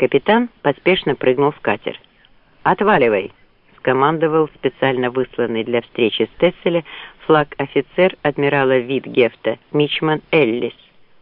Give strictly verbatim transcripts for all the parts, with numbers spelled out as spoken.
Капитан поспешно прыгнул в катер. «Отваливай!» — скомандовал специально высланный для встречи с Тесселя флаг-офицер адмирала Витгефта Мичман Эллис.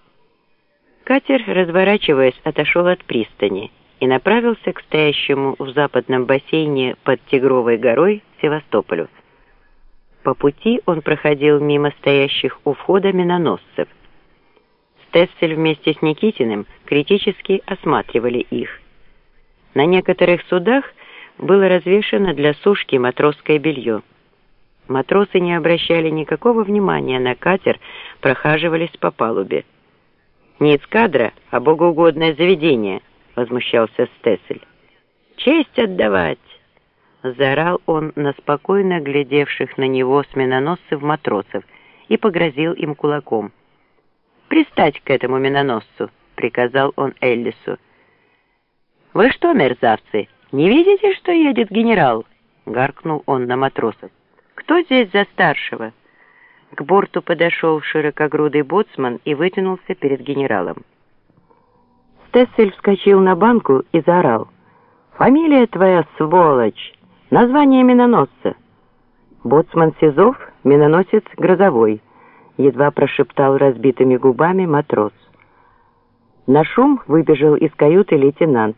Катер, разворачиваясь, отошел от пристани и направился к стоящему в западном бассейне под Тигровой горой Севастополю. По пути он проходил мимо стоящих у входа миноносцев. Стессель вместе с Никитиным критически осматривали их. На некоторых судах было развешано для сушки матросское белье. Матросы не обращали никакого внимания на катер, прохаживались по палубе. «Не эскадра, а богоугодное заведение», — возмущался Стессель. «Честь отдавать!» — заорал он на спокойно глядевших на него с миноносцев матросов и погрозил им кулаком. «Пристать к этому миноносцу», — приказал он Эллису. «Вы что, мерзавцы, не видите, что едет генерал?» — гаркнул он на матросов. «Кто здесь за старшего?» К борту подошел широкогрудый боцман и вытянулся перед генералом. Стессель вскочил на банку и заорал. «Фамилия твоя, сволочь! Название миноносца!» Боцман Сизов, миноносец Грозовой, едва прошептал разбитыми губами матрос. На шум выбежал из каюты лейтенант.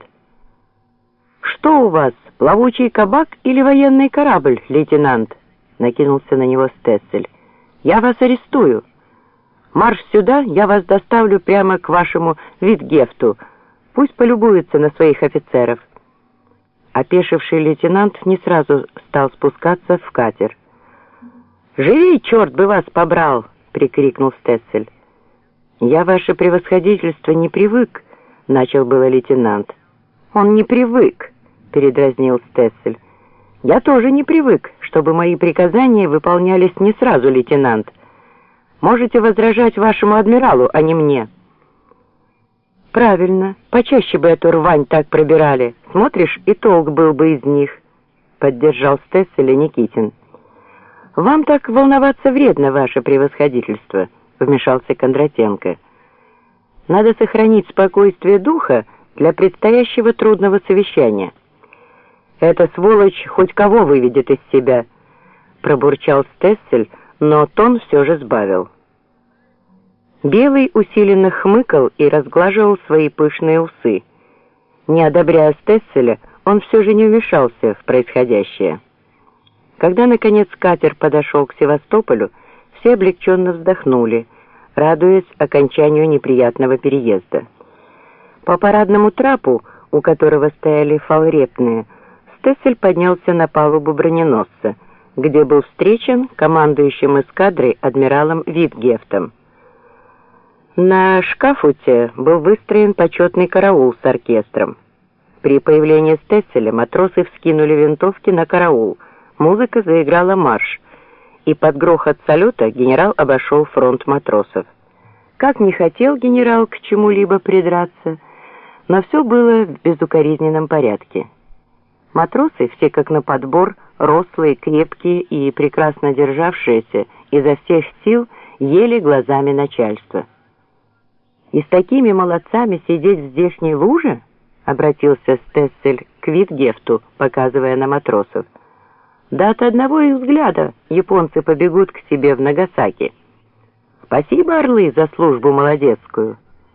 «Что у вас, плавучий кабак или военный корабль, лейтенант?» Накинулся на него Стессель. «Я вас арестую. Марш сюда, я вас доставлю прямо к вашему Витгефту. Пусть полюбуется на своих офицеров». Опешивший лейтенант не сразу стал спускаться в катер. «Живи, черт бы вас побрал!» — прикрикнул Стессель. «Я, ваше превосходительство, не привык», — начал было лейтенант. «Он не привык», — передразнил Стессель. «Я тоже не привык, чтобы мои приказания выполнялись не сразу, лейтенант. Можете возражать вашему адмиралу, а не мне». «Правильно, почаще бы эту рвань так пробирали. Смотришь, и толк был бы из них», — поддержал Стесселя Никитин. «Вам так волноваться вредно, ваше превосходительство», — вмешался Кондратенко. «Надо сохранить спокойствие духа для предстоящего трудного совещания». «Эта сволочь хоть кого выведет из себя», — пробурчал Стессель, но тон все же сбавил. Белый усиленно хмыкал и разглаживал свои пышные усы. Не одобряя Стесселя, он все же не вмешался в происходящее. Когда, наконец, катер подошел к Севастополю, все облегченно вздохнули, радуясь окончанию неприятного переезда. По парадному трапу, у которого стояли фалрепные, Стессель поднялся на палубу броненосца, где был встречен командующим эскадрой адмиралом Витгефтом. На шкафуте был выстроен почетный караул с оркестром. При появлении Стесселя матросы вскинули винтовки на караул, музыка заиграла марш, и под грохот салюта генерал обошел фронт матросов. Как не хотел генерал к чему-либо придраться, но все было в безукоризненном порядке. Матросы, все как на подбор, рослые, крепкие и прекрасно державшиеся, изо всех сил ели глазами начальства. «И с такими молодцами сидеть в здешней луже?» — обратился Стессель к Витгефту, показывая на матросов. «Да от одного их взгляда японцы побегут к себе в Нагасаки. Спасибо, орлы, за службу молодецкую».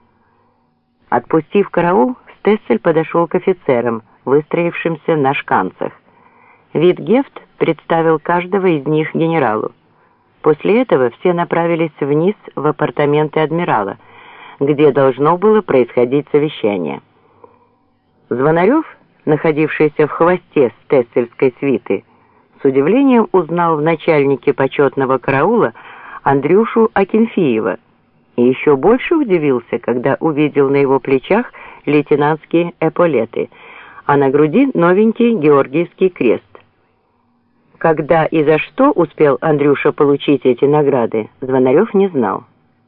Отпустив караул, Стессель подошел к офицерам, выстроившимся на шканцах. Витгефт представил каждого из них генералу. После этого все направились вниз в апартаменты адмирала, где должно было происходить совещание. Звонарев, находившийся в хвосте стессельской свиты, с удивлением узнал в начальнике почетного караула Андрюшу Акинфеева и еще больше удивился, когда увидел на его плечах лейтенантские эполеты, а на груди новенький Георгиевский крест. Когда и за что успел Андрюша получить эти награды, Звонарев не знал.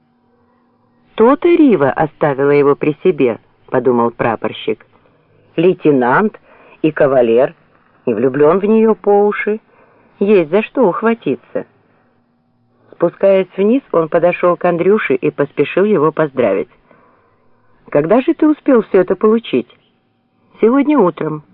«То-то Рива оставила его при себе», — подумал прапорщик. «Лейтенант и кавалер, и влюблен в нее по уши. Есть за что ухватиться». Спускаясь вниз, он подошел к Андрюше и поспешил его поздравить. «Когда же ты успел все это получить?» «Сегодня утром».